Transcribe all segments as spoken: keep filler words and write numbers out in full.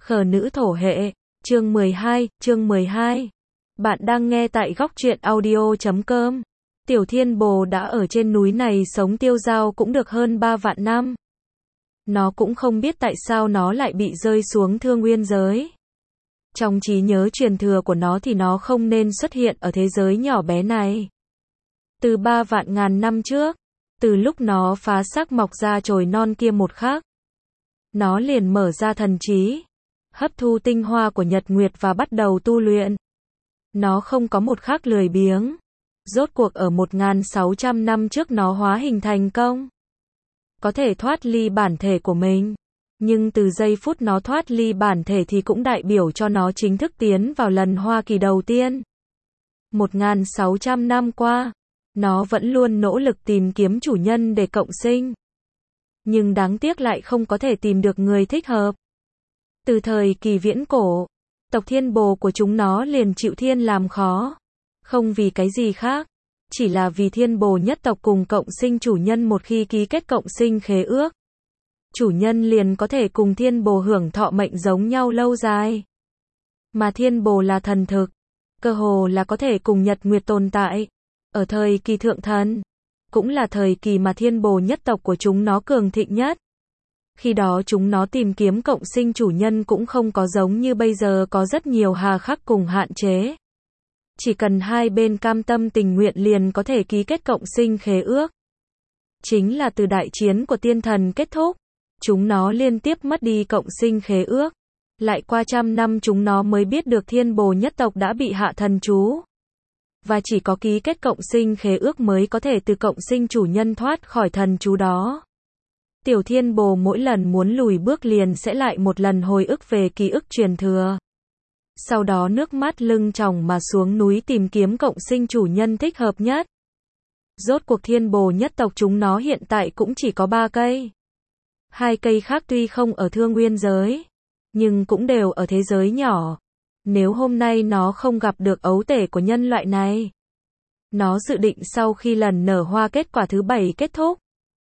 Khờ nữ thổ hệ, chương mười hai, chương mười hai. Bạn đang nghe tại góc truyện audio chấm com. Tiểu Thiên Bồ đã ở trên núi này sống tiêu dao cũng được hơn ba vạn năm. Nó cũng không biết tại sao nó lại bị rơi xuống Thương Nguyên giới. Trong trí nhớ truyền thừa của nó thì nó không nên xuất hiện ở thế giới nhỏ bé này. Từ ba vạn ngàn năm trước, từ lúc nó phá xác mọc ra chồi non kia một khắc, nó liền mở ra thần trí, hấp thu tinh hoa của nhật nguyệt và bắt đầu tu luyện. Nó không có một khắc lười biếng. Rốt cuộc ở một nghìn sáu trăm năm trước nó hóa hình thành công, có thể thoát ly bản thể của mình. Nhưng từ giây phút nó thoát ly bản thể thì cũng đại biểu cho nó chính thức tiến vào lần hoa kỳ đầu tiên. một nghìn sáu trăm năm qua, nó vẫn luôn nỗ lực tìm kiếm chủ nhân để cộng sinh. Nhưng đáng tiếc lại không có thể tìm được người thích hợp. Từ thời kỳ viễn cổ, tộc Thiên Bồ của chúng nó liền chịu thiên làm khó. Không vì cái gì khác, chỉ là vì Thiên Bồ nhất tộc cùng cộng sinh chủ nhân một khi ký kết cộng sinh khế ước, chủ nhân liền có thể cùng Thiên Bồ hưởng thọ mệnh giống nhau lâu dài. Mà Thiên Bồ là thần thực, cơ hồ là có thể cùng nhật nguyệt tồn tại. Ở thời kỳ thượng thần, cũng là thời kỳ mà Thiên Bồ nhất tộc của chúng nó cường thịnh nhất. Khi đó chúng nó tìm kiếm cộng sinh chủ nhân cũng không có giống như bây giờ có rất nhiều hà khắc cùng hạn chế. Chỉ cần hai bên cam tâm tình nguyện liền có thể ký kết cộng sinh khế ước. Chính là từ đại chiến của tiên thần kết thúc, chúng nó liên tiếp mất đi cộng sinh khế ước. Lại qua trăm năm chúng nó mới biết được Thiên Bồ nhất tộc đã bị hạ thần chú. Và chỉ có ký kết cộng sinh khế ước mới có thể từ cộng sinh chủ nhân thoát khỏi thần chú đó. Tiểu Thiên Bồ mỗi lần muốn lùi bước liền sẽ lại một lần hồi ức về ký ức truyền thừa. Sau đó nước mắt lưng tròng mà xuống núi tìm kiếm cộng sinh chủ nhân thích hợp nhất. Rốt cuộc Thiên Bồ nhất tộc chúng nó hiện tại cũng chỉ có ba cây. Hai cây khác tuy không ở Thương Nguyên giới, nhưng cũng đều ở thế giới nhỏ. Nếu hôm nay nó không gặp được ấu tể của nhân loại này, nó dự định sau khi lần nở hoa kết quả thứ bảy kết thúc,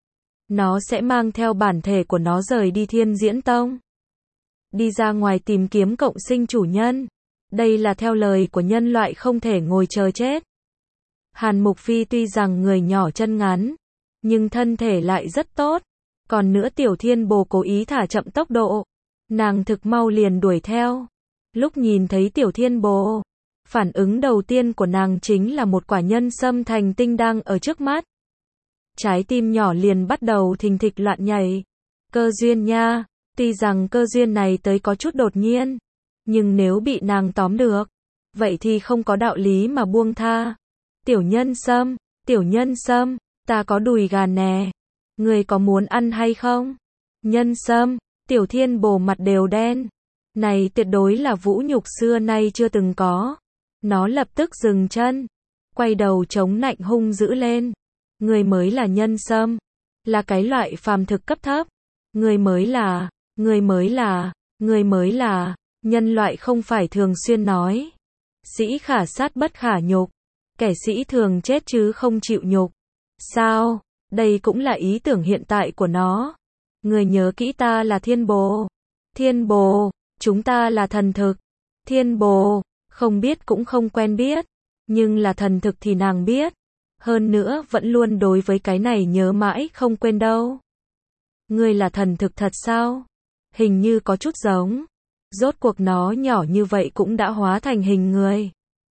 nó sẽ mang theo bản thể của nó rời đi Thiên Diễn Tông. Đi ra ngoài tìm kiếm cộng sinh chủ nhân. Đây là theo lời của nhân loại không thể ngồi chờ chết. Hàn Mục Phi tuy rằng người nhỏ chân ngắn, nhưng thân thể lại rất tốt. Còn nữa Tiểu Thiên Bồ cố ý thả chậm tốc độ. Nàng thực mau liền đuổi theo. Lúc nhìn thấy Tiểu Thiên Bồ, phản ứng đầu tiên của nàng chính là một quả nhân sâm thành tinh đang ở trước mắt. Trái tim nhỏ liền bắt đầu thình thịch loạn nhảy. Cơ duyên nha, tuy rằng cơ duyên này tới có chút đột nhiên, nhưng nếu bị nàng tóm được, vậy thì không có đạo lý mà buông tha. Tiểu nhân sâm, tiểu nhân sâm, ta có đùi gà nè, người có muốn ăn hay không? Nhân sâm, Tiểu Thiên Bồ mặt đều đen. Này tuyệt đối là vũ nhục xưa nay chưa từng có. Nó lập tức dừng chân, quay đầu chống nạnh hung dữ lên. Người mới là nhân sâm, là cái loại phàm thực cấp thấp. Người mới là, người mới là, người mới là, nhân loại không phải thường xuyên nói. Sĩ khả sát bất khả nhục. Kẻ sĩ thường chết chứ không chịu nhục. Sao? Đây cũng là ý tưởng hiện tại của nó. Người nhớ kỹ ta là Thiên Bồ. Thiên Bồ, chúng ta là thần thực. Thiên Bồ, không biết cũng không quen biết. Nhưng là thần thực thì nàng biết. Hơn nữa vẫn luôn đối với cái này nhớ mãi không quên đâu. Ngươi là thần thực thật sao? Hình như có chút giống. Rốt cuộc nó nhỏ như vậy cũng đã hóa thành hình người.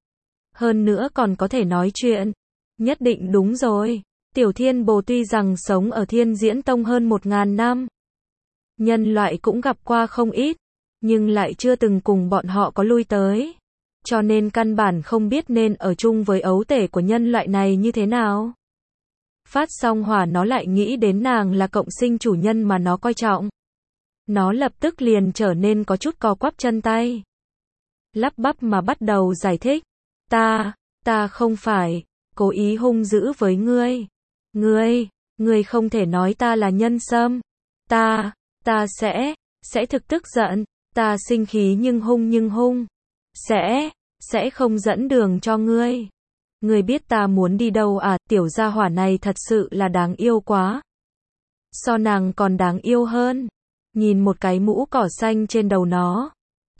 Hơn nữa còn có thể nói chuyện. Nhất định đúng rồi. Tiểu Thiên Bồ tuy rằng sống ở Thiên Diễn Tông hơn một ngàn năm. Nhân loại cũng gặp qua không ít. Nhưng lại chưa từng cùng bọn họ có lui tới. Cho nên căn bản không biết nên ở chung với ấu tể của nhân loại này như thế nào. Phát xong hỏa nó lại nghĩ đến nàng là cộng sinh chủ nhân mà nó coi trọng. Nó lập tức liền trở nên có chút co quắp chân tay. Lắp bắp mà bắt đầu giải thích. Ta, ta không phải cố ý hung dữ với ngươi. Ngươi, ngươi không thể nói ta là nhân sâm. Ta, ta sẽ, sẽ thực tức giận. Ta sinh khí nhưng hung nhưng hung. Sẽ, sẽ không dẫn đường cho ngươi. Ngươi biết ta muốn đi đâu à? Tiểu gia hỏa này thật sự là đáng yêu quá. So nàng còn đáng yêu hơn. Nhìn một cái mũ cỏ xanh trên đầu nó,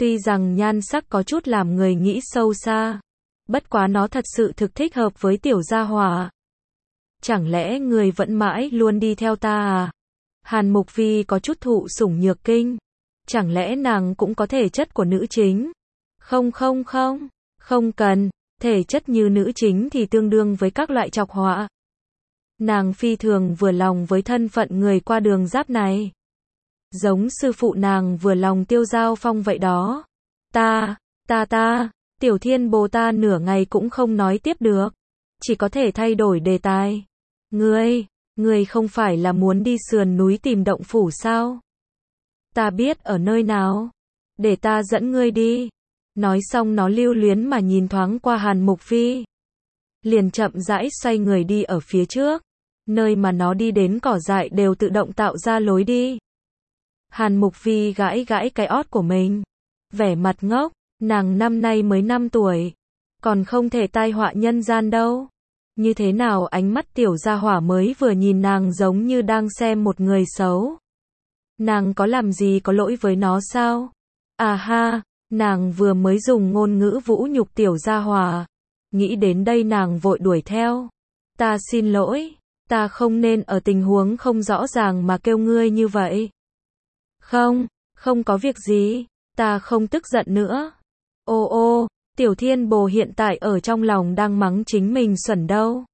Tuy rằng nhan sắc có chút làm người nghĩ sâu xa, bất quá nó thật sự thực thích hợp với tiểu gia hỏa. Chẳng lẽ người vẫn mãi luôn đi theo ta à? Hàn Mục Vi có chút thụ sủng nhược kinh. Chẳng lẽ nàng cũng có thể chất của nữ chính? Không không không, không cần, thể chất như nữ chính thì tương đương với các loại trọc họa. Nàng phi thường vừa lòng với thân phận người qua đường giáp này. Giống sư phụ nàng vừa lòng Tiêu Giao Phong vậy đó. Ta, ta ta, Tiểu Thiên Bồ ta nửa ngày cũng không nói tiếp được. Chỉ có thể thay đổi đề tài. Ngươi, ngươi không phải là muốn đi sườn núi tìm động phủ sao? Ta biết ở nơi nào. Để ta dẫn ngươi đi. Nói xong nó lưu luyến mà nhìn thoáng qua Hàn Mục Vi. Liền chậm rãi xoay người đi ở phía trước. Nơi mà nó đi đến cỏ dại đều tự động tạo ra lối đi. Hàn Mục Vi gãi gãi cái ót của mình. Vẻ mặt ngốc, nàng năm nay mới năm tuổi. Còn không thể tai họa nhân gian đâu. Như thế nào ánh mắt tiểu gia hỏa mới vừa nhìn nàng giống như đang xem một người xấu. Nàng có làm gì có lỗi với nó sao? À ha, nàng vừa mới dùng ngôn ngữ vũ nhục tiểu gia hỏa. Nghĩ đến đây nàng vội đuổi theo. Ta xin lỗi, ta không nên ở tình huống không rõ ràng mà kêu ngươi như vậy. Không, không có việc gì, ta không tức giận nữa. Ô ô, Tiểu Thiên Bồ hiện tại ở trong lòng đang mắng chính mình xuẩn đâu.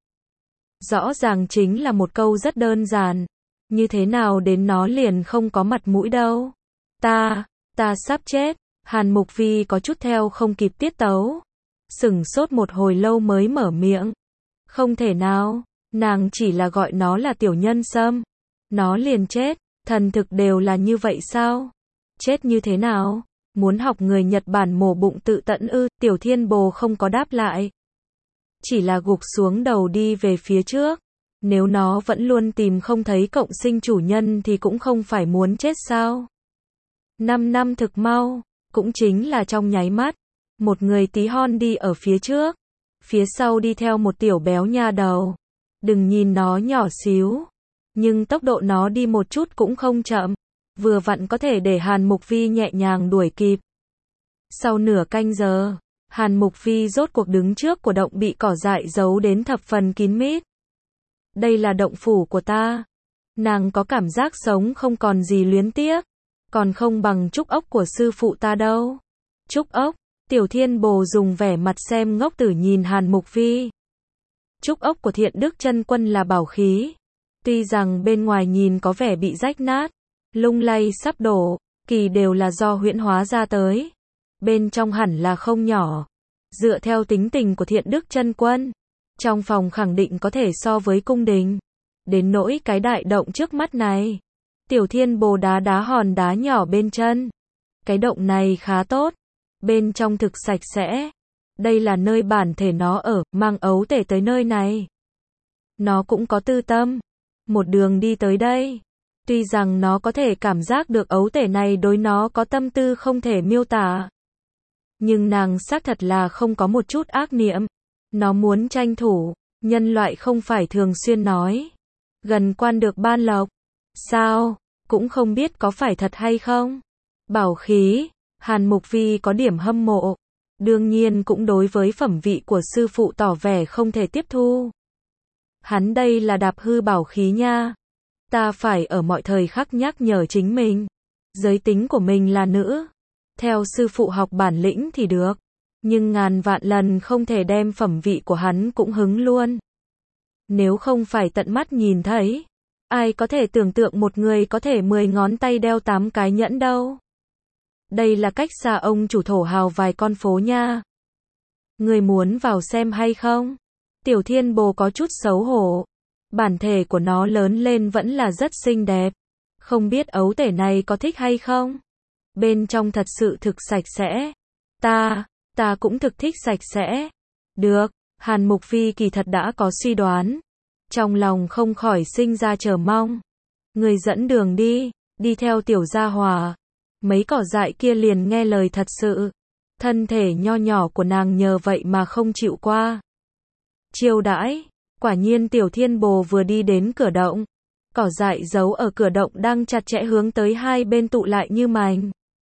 Rõ ràng chính là một câu rất đơn giản. Như thế nào đến nó liền không có mặt mũi đâu. Ta, ta sắp chết. Hàn Mục Vi có chút theo không kịp tiết tấu. Sửng sốt một hồi lâu mới mở miệng. Không thể nào, nàng chỉ là gọi nó là tiểu nhân sâm. Nó liền chết, thần thực đều là như vậy sao? Chết như thế nào? Muốn học người Nhật Bản mổ bụng tự tận ư? Tiểu Thiên Bồ không có đáp lại. Chỉ là gục xuống đầu đi về phía trước. Nếu nó vẫn luôn tìm không thấy cộng sinh chủ nhân thì cũng không phải muốn chết sao? Năm năm thực mau, cũng chính là trong nháy mắt. Một người tí hon đi ở phía trước. Phía sau đi theo một tiểu béo nha đầu. Đừng nhìn nó nhỏ xíu. Nhưng tốc độ nó đi một chút cũng không chậm. Vừa vặn có thể để Hàn Mục Vi nhẹ nhàng đuổi kịp. Sau nửa canh giờ, Hàn Mục Vi rốt cuộc đứng trước của động bị cỏ dại giấu đến thập phần kín mít. Đây là động phủ của ta. Nàng có cảm giác sống không còn gì luyến tiếc. Còn không bằng trúc ốc của sư phụ ta đâu. Trúc ốc, Tiểu Thiên Bồ dùng vẻ mặt xem ngốc tử nhìn Hàn Mục Vi. Trúc ốc của Thiện Đức Chân Quân là bảo khí. Tuy rằng bên ngoài nhìn có vẻ bị rách nát, lung lay sắp đổ, kỳ đều là do huyễn hóa ra tới. Bên trong hẳn là không nhỏ. Dựa theo tính tình của Thiện Đức Chân Quân, trong phòng khẳng định có thể so với cung đình. Đến nỗi cái đại động trước mắt này, Tiểu Thiên Bồ đá đá hòn đá nhỏ bên chân. Cái động này khá tốt, bên trong thực sạch sẽ. Đây là nơi bản thể nó ở, mang ấu tể tới nơi này. Nó cũng có tư tâm. Một đường đi tới đây. Tuy rằng nó có thể cảm giác được ấu tể này đối nó có tâm tư không thể miêu tả. Nhưng nàng xác thật là không có một chút ác niệm. Nó muốn tranh thủ, nhân loại không phải thường xuyên nói. Gần quan được ban lộc. Sao, cũng không biết có phải thật hay không. Bảo khí, Hàn Mục Vi có điểm hâm mộ. Đương nhiên cũng đối với phẩm vị của sư phụ tỏ vẻ không thể tiếp thu. Hắn đây là đạp hư bảo khí nha. Ta phải ở mọi thời khắc nhắc nhở chính mình. Giới tính của mình là nữ. Theo sư phụ học bản lĩnh thì được. Nhưng ngàn vạn lần không thể đem phẩm vị của hắn cũng hứng luôn. Nếu không phải tận mắt nhìn thấy, ai có thể tưởng tượng một người có thể mười ngón tay đeo tám cái nhẫn đâu. Đây là cách xa ông chủ thổ hào vài con phố nha. Người muốn vào xem hay không? Tiểu Thiên Bồ có chút xấu hổ. Bản thể của nó lớn lên vẫn là rất xinh đẹp. Không biết ấu tể này có thích hay không? Bên trong thật sự thực sạch sẽ. Ta, ta cũng thực thích sạch sẽ. Được, Hàn Mục Vi kỳ thật đã có suy đoán. Trong lòng không khỏi sinh ra chờ mong. Người dẫn đường đi, đi theo tiểu gia hỏa. Mấy cỏ dại kia liền nghe lời thật sự. Thân thể nho nhỏ của nàng nhờ vậy mà không chịu qua. Chiêu đãi, quả nhiên Tiểu Thiên Bồ vừa đi đến cửa động. Cỏ dại giấu ở cửa động đang chặt chẽ hướng tới hai bên tụ lại như mành.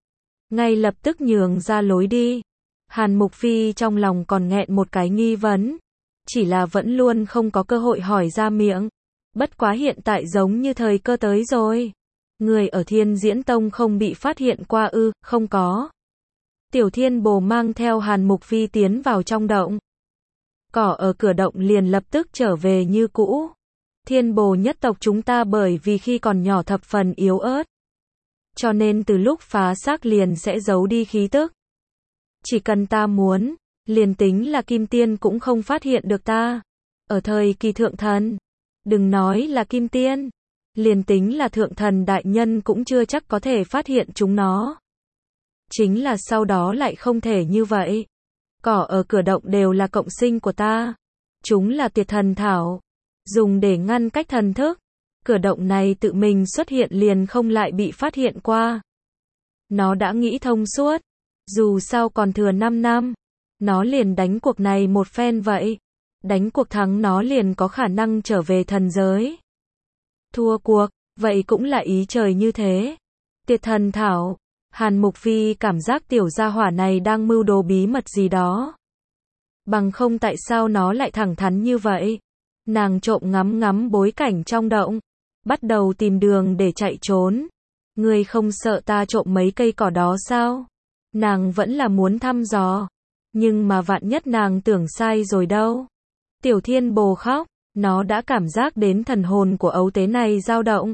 ngay lập tức nhường ra lối đi. Hàn Mục Phi trong lòng còn nghẹn một cái nghi vấn, chỉ là vẫn luôn không có cơ hội hỏi ra miệng. Bất quá hiện tại giống như thời cơ tới rồi. Người ở Thiên Diễn Tông không bị phát hiện qua ư? Không có. Tiểu Thiên Bồ mang theo Hàn Mục Phi tiến vào trong động. Cỏ ở cửa động liền lập tức trở về như cũ. Thiên Bồ nhất tộc chúng ta bởi vì khi còn nhỏ thập phần yếu ớt, cho nên từ lúc phá xác liền sẽ giấu đi khí tức. Chỉ cần ta muốn, liền tính là Kim Tiên cũng không phát hiện được ta. Ở thời kỳ thượng thần, đừng nói là Kim Tiên, liền tính là thượng thần đại nhân cũng chưa chắc có thể phát hiện chúng nó. Chính là sau đó lại không thể như vậy. Cỏ ở cửa động đều là cộng sinh của ta. Chúng là tiệt thần thảo, dùng để ngăn cách thần thức. Cửa động này tự mình xuất hiện liền không lại bị phát hiện qua. Nó đã nghĩ thông suốt. Dù sao còn thừa năm năm, nó liền đánh cuộc này một phen vậy. Đánh cuộc thắng nó liền có khả năng trở về thần giới. Thua cuộc, vậy cũng là ý trời như thế. Tiệt thần thảo. Hàn Mục Phi cảm giác tiểu gia hỏa này đang mưu đồ bí mật gì đó. Bằng không tại sao nó lại thẳng thắn như vậy. Nàng trộm ngắm ngắm bối cảnh trong động, bắt đầu tìm đường để chạy trốn. Ngươi không sợ ta trộm mấy cây cỏ đó sao? Nàng vẫn là muốn thăm dò. Nhưng mà vạn nhất nàng tưởng sai rồi đâu. Tiểu Thiên Bồ khóc, nó đã cảm giác đến thần hồn của ấu tế này dao động.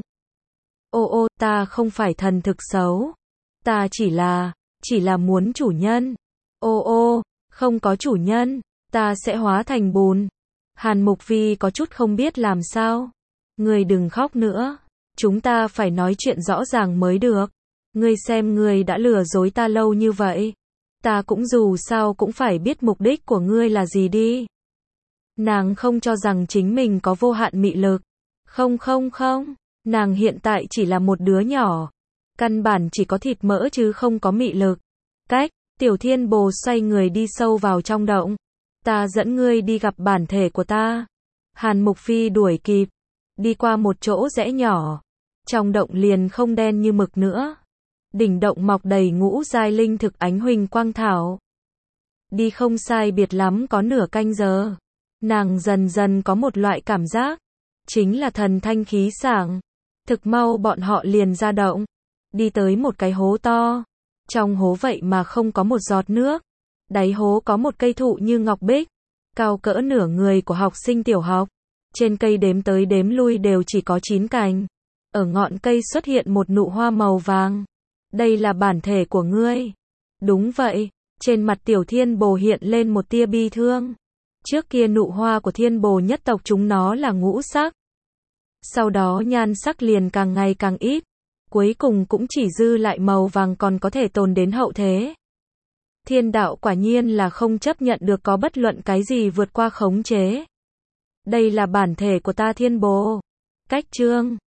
Ô ô, ta không phải thần thực xấu. Ta chỉ là, chỉ là muốn chủ nhân. Ô ô, không có chủ nhân, ta sẽ hóa thành bùn. Hàn Mục Phi có chút không biết làm sao. Ngươi đừng khóc nữa. Chúng ta phải nói chuyện rõ ràng mới được. Ngươi xem ngươi đã lừa dối ta lâu như vậy. Ta cũng dù sao cũng phải biết mục đích của ngươi là gì đi. Nàng không cho rằng chính mình có vô hạn mị lực. Không không không, nàng hiện tại chỉ là một đứa nhỏ. Căn bản chỉ có thịt mỡ chứ không có mị lực. Cách, Tiểu Thiên Bồ xoay người đi sâu vào trong động. Ta dẫn ngươi đi gặp bản thể của ta. Hàn Mục Phi đuổi kịp. Đi qua một chỗ rẽ nhỏ. Trong động liền không đen như mực nữa. Đỉnh động mọc đầy ngũ giai linh thực ánh huỳnh quang thảo. Đi không sai biệt lắm có nửa canh giờ. Nàng dần dần có một loại cảm giác. Chính là thần thanh khí sảng. Thực mau bọn họ liền ra động. Đi tới một cái hố to. Trong hố vậy mà không có một giọt nước. Đáy hố có một cây thụ như ngọc bích. Cao cỡ nửa người của học sinh tiểu học. Trên cây đếm tới đếm lui đều chỉ có chín cành. Ở ngọn cây xuất hiện một nụ hoa màu vàng. Đây là bản thể của ngươi. Đúng vậy. Trên mặt Tiểu Thiên Bồ hiện lên một tia bi thương. Trước kia nụ hoa của Thiên Bồ nhất tộc chúng nó là ngũ sắc. Sau đó nhan sắc liền càng ngày càng ít. Cuối cùng cũng chỉ dư lại màu vàng còn có thể tồn đến hậu thế. Thiên đạo quả nhiên là không chấp nhận được có bất luận cái gì vượt qua khống chế. Đây là bản thể của ta Thiên Bồ. Cách chương